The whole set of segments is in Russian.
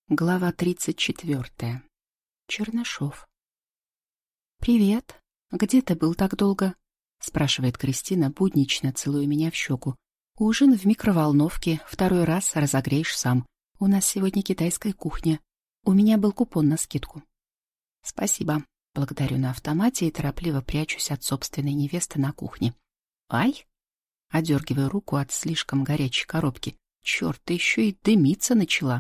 Глава 34. Чернышов. «Привет. Где ты был так долго?» — спрашивает Кристина, буднично целуя меня в щеку. «Ужин в микроволновке, второй раз разогреешь сам. У нас сегодня китайская кухня. У меня был купон на скидку». «Спасибо». Благодарю на автомате и торопливо прячусь от собственной невесты на кухне. «Ай!» — одергиваю руку от слишком горячей коробки. «Черт, ты еще и дымиться начала!»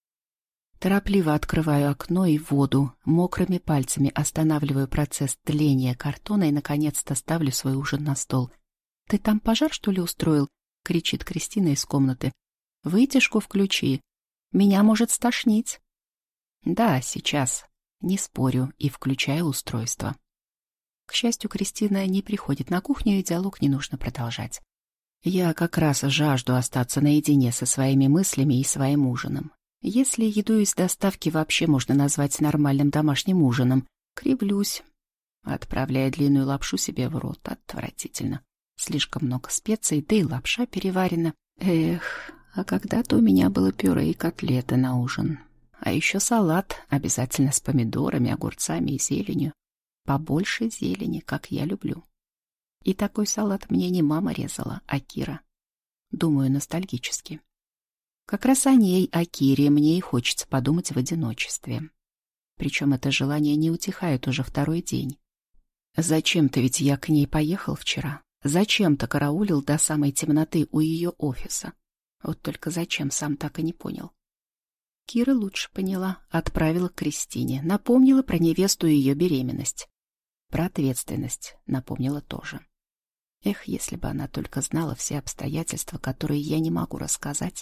Торопливо открываю окно и воду, мокрыми пальцами останавливаю процесс тления картона и, наконец-то, ставлю свой ужин на стол. «Ты там пожар, что ли, устроил?» — кричит Кристина из комнаты. «Вытяжку включи. Меня может стошнить». «Да, сейчас». Не спорю и включаю устройство. К счастью, Кристина не приходит на кухню, и диалог не нужно продолжать. Я как раз жажду остаться наедине со своими мыслями и своим ужином. Если еду из доставки вообще можно назвать нормальным домашним ужином, кривлюсь, отправляя длинную лапшу себе в рот. Отвратительно. Слишком много специй, да и лапша переварена. Эх, а когда-то у меня было пюре и котлеты на ужин. А еще салат, обязательно с помидорами, огурцами и зеленью. Побольше зелени, как я люблю. И такой салат мне не мама резала, а Кира. Думаю ностальгически. Как раз о ней, о Кире, мне и хочется подумать в одиночестве. Причем это желание не утихает уже второй день. Зачем-то ведь я к ней поехал вчера. Зачем-то караулил до самой темноты у ее офиса. Вот только зачем, сам так и не понял. Кира лучше поняла, отправила к Кристине, напомнила про невесту и ее беременность. Про ответственность напомнила тоже. Эх, если бы она только знала все обстоятельства, которые я не могу рассказать.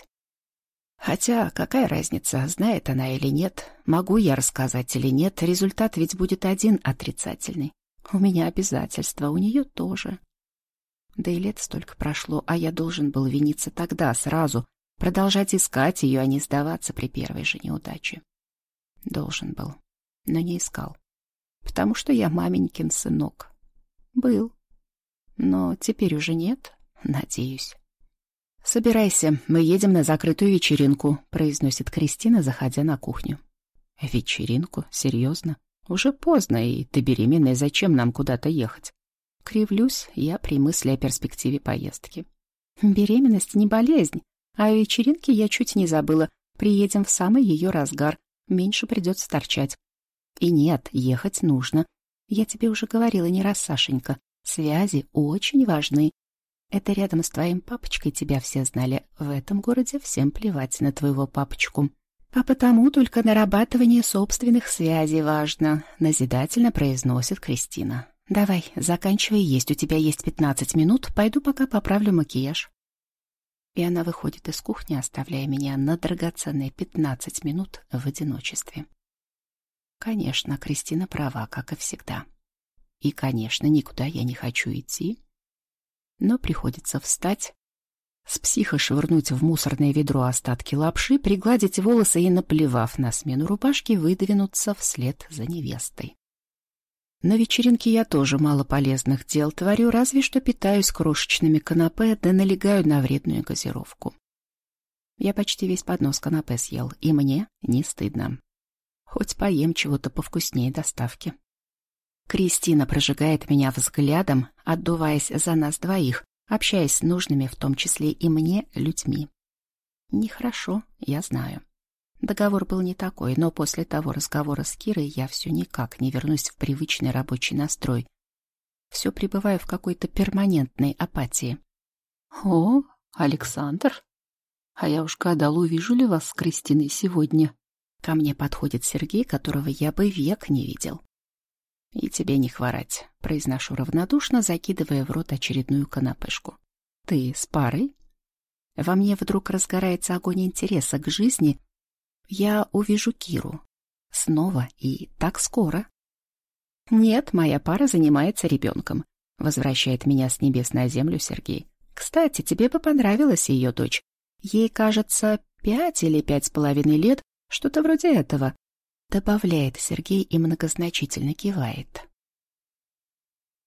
Хотя, какая разница, знает она или нет, могу я рассказать или нет, результат ведь будет один отрицательный. У меня обязательства, у нее тоже. Да и лет столько прошло, а я должен был виниться тогда, сразу, продолжать искать ее, а не сдаваться при первой же неудаче. Должен был, но не искал, потому что я маменькин сынок. Был, но теперь уже нет, надеюсь. «Собирайся, мы едем на закрытую вечеринку», — произносит Кристина, заходя на кухню. «Вечеринку? Серьезно? Уже поздно, и ты беременная, зачем нам куда-то ехать?» Кривлюсь я при мысли о перспективе поездки. «Беременность не болезнь, а о вечеринке я чуть не забыла. Приедем в самый ее разгар, меньше придется торчать. И нет, ехать нужно. Я тебе уже говорила не раз, Сашенька, связи очень важны. Это рядом с твоим папочкой тебя все знали. В этом городе всем плевать на твоего папочку. А потому только нарабатывание собственных связей важно», — назидательно произносит Кристина. «Давай, заканчивай есть, у тебя есть 15 минут, пойду пока поправлю макияж». И она выходит из кухни, оставляя меня на драгоценные 15 минут в одиночестве. Конечно, Кристина права, как и всегда. И, конечно, никуда я не хочу идти. Но приходится встать, с психо швырнуть в мусорное ведро остатки лапши, пригладить волосы и, наплевав на смену рубашки, выдвинуться вслед за невестой. На вечеринке я тоже мало полезных дел творю, разве что питаюсь крошечными канапе, да налегаю на вредную газировку. Я почти весь поднос канапе съел, и мне не стыдно. Хоть поем чего-то повкуснее доставки. Кристина прожигает меня взглядом, отдуваясь за нас двоих, общаясь с нужными, в том числе и мне, людьми. Нехорошо, я знаю. Договор был не такой, но после того разговора с Кирой я все никак не вернусь в привычный рабочий настрой. Все пребываю в какой-то перманентной апатии. «О, Александр, а я уж гадал, увижу ли вас с Кристиной сегодня». Ко мне подходит Сергей, которого я бы век не видел. «И тебе не хворать», — произношу равнодушно, закидывая в рот очередную канапешку. «Ты с парой?» Во мне вдруг разгорается огонь интереса к жизни. Я увижу Киру. Снова и так скоро. «Нет, моя пара занимается ребенком», — возвращает меня с небес на землю Сергей. «Кстати, тебе бы понравилась ее дочь. Ей, кажется, 5 или 5,5 лет, что-то вроде этого», — добавляет Сергей и многозначительно кивает.